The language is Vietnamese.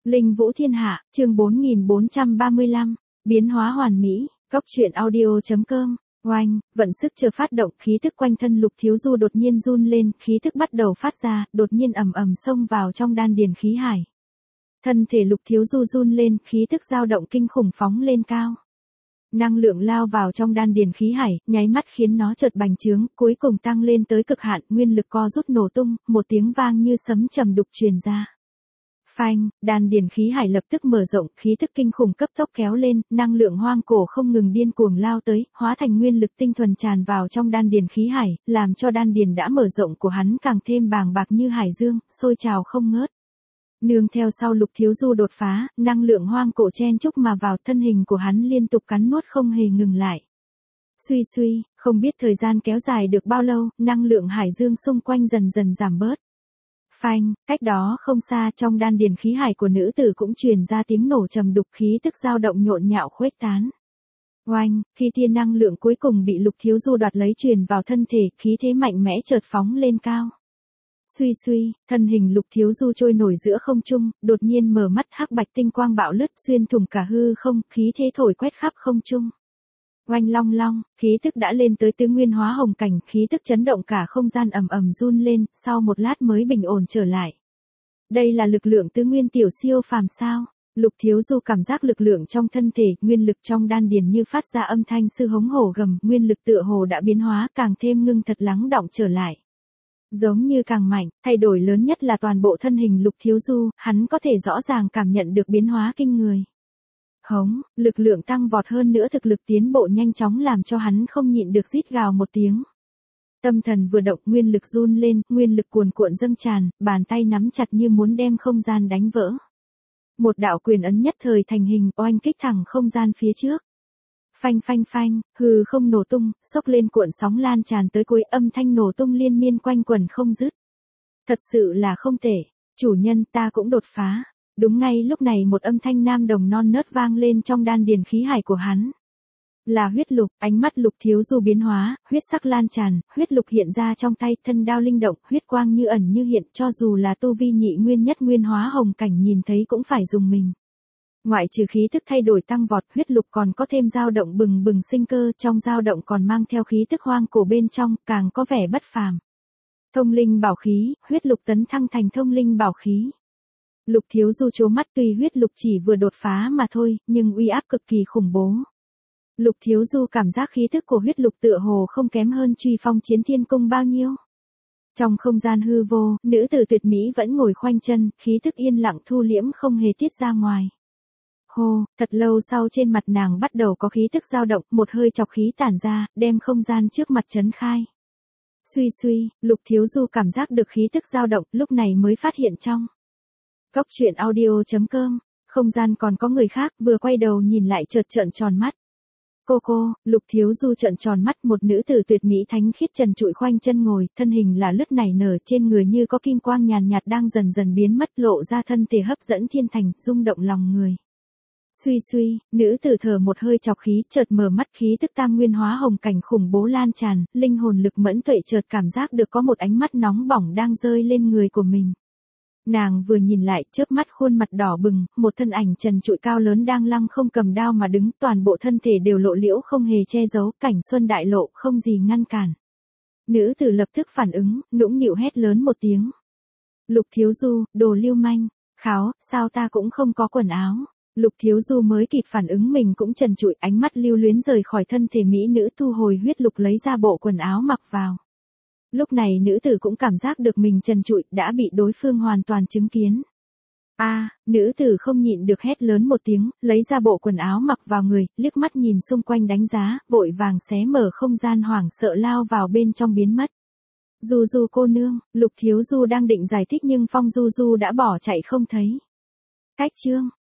Linh Vũ Thiên Hạ, chương 4435, biến hóa hoàn mỹ, góc truyện audio.com, oanh, vận sức chờ phát động, khí tức quanh thân Lục Thiếu Du đột nhiên run lên, khí tức bắt đầu phát ra, đột nhiên ầm ầm xông vào trong đan điền khí hải. Thân thể Lục Thiếu Du run lên, khí tức dao động kinh khủng phóng lên cao. Năng lượng lao vào trong đan điền khí hải, nháy mắt khiến nó chợt bành trướng, cuối cùng tăng lên tới cực hạn, nguyên lực co rút nổ tung, một tiếng vang như sấm trầm đục truyền ra. Phanh, đan điền khí hải lập tức mở rộng, khí tức kinh khủng cấp tốc kéo lên, năng lượng hoang cổ không ngừng điên cuồng lao tới, hóa thành nguyên lực tinh thuần tràn vào trong đan điền khí hải, làm cho đan điền đã mở rộng của hắn càng thêm bàng bạc như hải dương, sôi trào không ngớt. Nương theo sau Lục Thiếu Du đột phá, năng lượng hoang cổ chen chúc mà vào, thân hình của hắn liên tục cắn nuốt không hề ngừng lại. Suy suy, không biết thời gian kéo dài được bao lâu, năng lượng hải dương xung quanh dần dần giảm bớt. Phanh, cách đó không xa, trong đan điền khí hải của nữ tử cũng truyền ra tiếng nổ trầm đục, khí tức dao động nhộn nhạo khuếch tán. Oanh, khi tia năng lượng cuối cùng bị Lục Thiếu Du đoạt lấy truyền vào thân thể, khí thế mạnh mẽ chợt phóng lên cao. Suy suy, thân hình Lục Thiếu Du trôi nổi giữa không trung, đột nhiên mở mắt, hắc bạch tinh quang bạo lướt xuyên thủng cả hư không, khí thế thổi quét khắp không trung. Oanh long long, khí tức đã lên tới tứ nguyên hóa hồng cảnh, khí tức chấn động cả không gian ầm ầm run lên, sau một lát mới bình ổn trở lại. Đây là lực lượng tứ nguyên tiểu siêu phàm sao? Lục Thiếu Du cảm giác lực lượng trong thân thể, nguyên lực trong đan điền như phát ra âm thanh sư hống hổ gầm, nguyên lực tựa hồ đã biến hóa, càng thêm ngưng thật lắng đọng trở lại. Giống như càng mạnh, thay đổi lớn nhất là toàn bộ thân hình Lục Thiếu Du, hắn có thể rõ ràng cảm nhận được biến hóa kinh người. Hống, lực lượng tăng vọt hơn nữa, thực lực tiến bộ nhanh chóng làm cho hắn không nhịn được rít gào một tiếng. Tâm thần vừa động, nguyên lực run lên, nguyên lực cuồn cuộn dâng tràn, bàn tay nắm chặt như muốn đem không gian đánh vỡ. Một đạo quyền ấn nhất thời thành hình, oanh kích thẳng không gian phía trước. Phanh phanh phanh, hư không nổ tung, xốc lên cuộn sóng lan tràn tới cuối, âm thanh nổ tung liên miên quanh quẩn không dứt. Thật sự là không tệ, chủ nhân, ta cũng đột phá. Đúng ngay lúc này một âm thanh nam đồng non nớt vang lên trong đan điền khí hải của hắn. Là huyết lục, ánh mắt Lục Thiếu Du biến hóa, huyết sắc lan tràn, huyết lục hiện ra trong tay, thân đao linh động, huyết quang như ẩn như hiện, cho dù là tu vi nhị nguyên nhất nguyên hóa hồng cảnh nhìn thấy cũng phải dùng mình. Ngoại trừ khí tức thay đổi tăng vọt, huyết lục còn có thêm dao động bừng bừng sinh cơ, trong dao động còn mang theo khí tức hoang cổ bên trong, càng có vẻ bất phàm. Thông linh bảo khí, huyết lục tấn thăng thành thông linh bảo khí. Lục Thiếu Du trố mắt, tuy huyết lục chỉ vừa đột phá mà thôi, nhưng uy áp cực kỳ khủng bố. Lục Thiếu Du cảm giác khí tức của huyết lục tựa hồ không kém hơn Truy Phong Chiến Thiên Cung bao nhiêu. Trong không gian hư vô, nữ tử tuyệt mỹ vẫn ngồi khoanh chân, khí tức yên lặng thu liễm không hề tiết ra ngoài. Hô, thật lâu sau trên mặt nàng bắt đầu có khí tức dao động, một hơi chọc khí tản ra, đem không gian trước mặt chấn khai. Suy suy, Lục Thiếu Du cảm giác được khí tức dao động, lúc này mới phát hiện trong góc truyện audio.com, không gian còn có người khác, vừa quay đầu nhìn lại chợt trợn tròn mắt. Cô, Lục Thiếu Du trợn tròn mắt, một nữ tử tuyệt mỹ thánh khiết trần trụi khoanh chân ngồi, thân hình là lướt nảy nở, trên người như có kim quang nhàn nhạt đang dần dần biến mất, lộ ra thân thể hấp dẫn thiên thành, rung động lòng người. Suy suy, nữ tử thở một hơi chọc khí, chợt mở mắt, khí tức tam nguyên hóa hồng cảnh khủng bố lan tràn, linh hồn lực mẫn tuệ chợt cảm giác được có một ánh mắt nóng bỏng đang rơi lên người của mình. Nàng vừa nhìn lại, chớp mắt khuôn mặt đỏ bừng, một thân ảnh trần trụi cao lớn đang lăng không cầm đao mà đứng, toàn bộ thân thể đều lộ liễu không hề che giấu, cảnh xuân đại lộ, không gì ngăn cản. Nữ tử lập tức phản ứng, nũng nịu hét lớn một tiếng. Lục Thiếu Du, đồ lưu manh, kháo, sao ta cũng không có quần áo. Lục Thiếu Du mới kịp phản ứng mình cũng trần trụi, ánh mắt lưu luyến rời khỏi thân thể mỹ nữ, thu hồi huyết lục lấy ra bộ quần áo mặc vào. Lúc này nữ tử cũng cảm giác được mình trần trụi, đã bị đối phương hoàn toàn chứng kiến. Nữ tử không nhịn được hét lớn một tiếng, lấy ra bộ quần áo mặc vào người, liếc mắt nhìn xung quanh đánh giá, vội vàng xé mở không gian hoảng sợ lao vào bên trong biến mất. Du Du cô nương, Lục Thiếu Du đang định giải thích nhưng Phong Du Du đã bỏ chạy không thấy. Cách chương